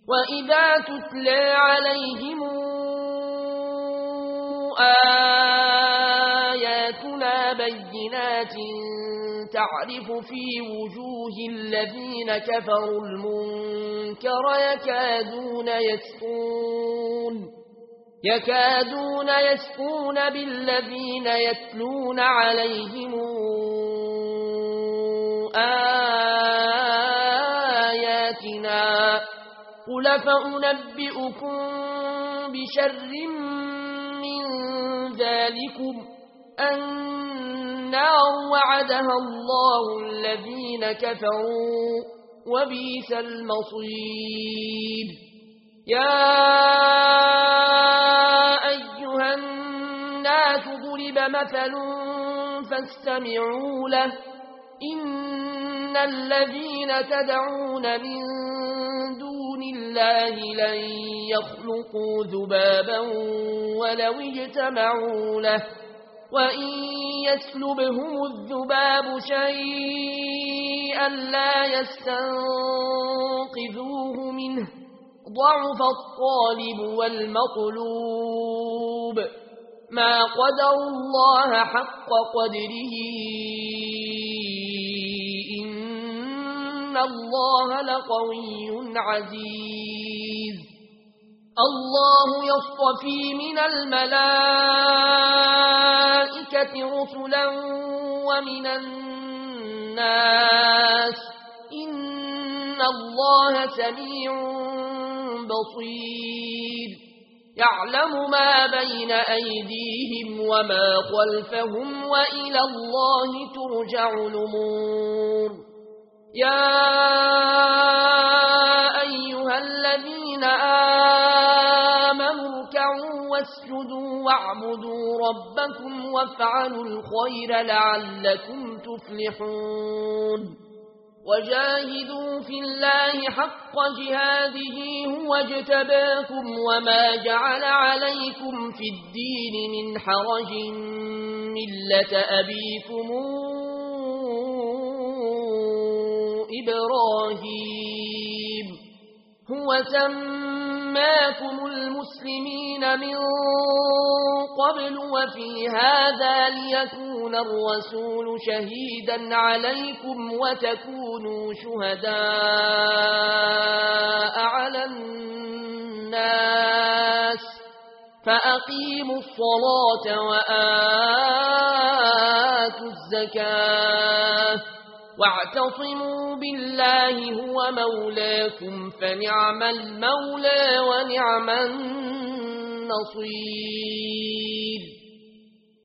وإذا تتلى عليهم آياتنا بينات تعرف في وجوه الذين كفروا المنكر يكادون يسقون بالذين يتلون عليهم آياتنا قل فأنبئكم بشر من ذلكم النار وعدها الله الذين كفروا وبئس المصير يا أيها الناس ضرب مثل فاستمعوا له إن الذين تدعون من دون الله لن يخلقوا ذبابا ولو اجتمعوا له وإن يسلبهم الذباب شيئا لا يستنقذوه منه ضعف الطالب والمطلوب ما قدروا الله حق قدره إن الله لقوي عزيز الله يصطفي من الملائكة رسلا ومن الناس إن الله سميع بصير يعلم ما بين أيديهم وما خلفهم وإلى الله ترجع الأمور يا أيها الذين آمنوا اركعوا واسجدوا واعبدوا ربكم وافعلوا الخير لعلكم تفلحون وجاهدوا في الله حق جهاده هو اجتباكم وما جعل عليكم في الدين من حرج ملة أبيكم إبراهيم هو سماكم المسلمين من قبل وفي هذا ليكون الرسول شهيدا عليكم وتكونوا شهداء على الناس فأقيموا الصلاة وآتوا الزكاة واعتصموا بالله هو مولاكم فنعم المولى ونعم النصير